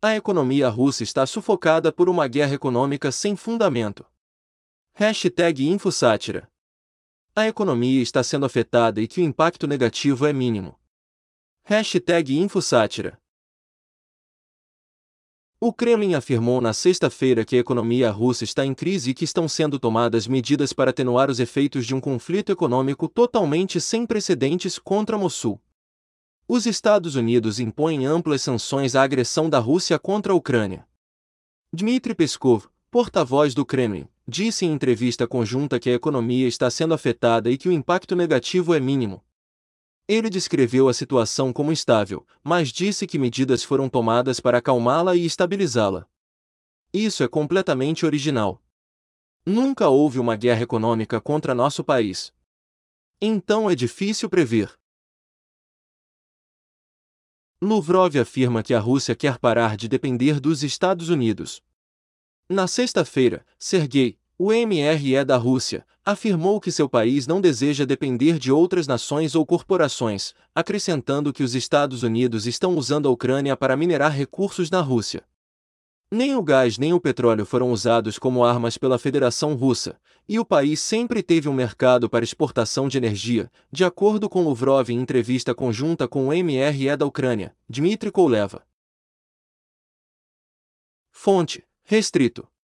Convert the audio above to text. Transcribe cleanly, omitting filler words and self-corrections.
A economia russa está sufocada por uma guerra econômica sem fundamento. #InfoSátira. A economia está sendo afetada e que o impacto negativo é mínimo. #InfoSátira. O Kremlin afirmou na sexta-feira que a economia russa está em crise e que estão sendo tomadas medidas para atenuar os efeitos de um conflito econômico totalmente sem precedentes contra Mossul. Os Estados Unidos impõem amplas sanções à agressão da Rússia contra a Ucrânia. Dmitry Peskov, porta-voz do Kremlin, disse em entrevista conjunta que a economia está sendo afetada e que o impacto negativo é mínimo. Ele descreveu a situação como estável, mas disse que medidas foram tomadas para acalmá-la e estabilizá-la. Isso é completamente original. Nunca houve uma guerra econômica contra nosso país. Então é difícil prever. Lavrov afirma que a Rússia quer parar de depender dos Estados Unidos. Na sexta-feira, Sergei, o MRE da Rússia, afirmou que seu país não deseja depender de outras nações ou corporações, acrescentando que os Estados Unidos estão usando a Ucrânia para minerar recursos na Rússia. Nem o gás nem o petróleo foram usados como armas pela Federação Russa, e o país sempre teve um mercado para exportação de energia, de acordo com Lavrov em entrevista conjunta com o MRE da Ucrânia, Dmitry Kuleba. Fonte: restrito.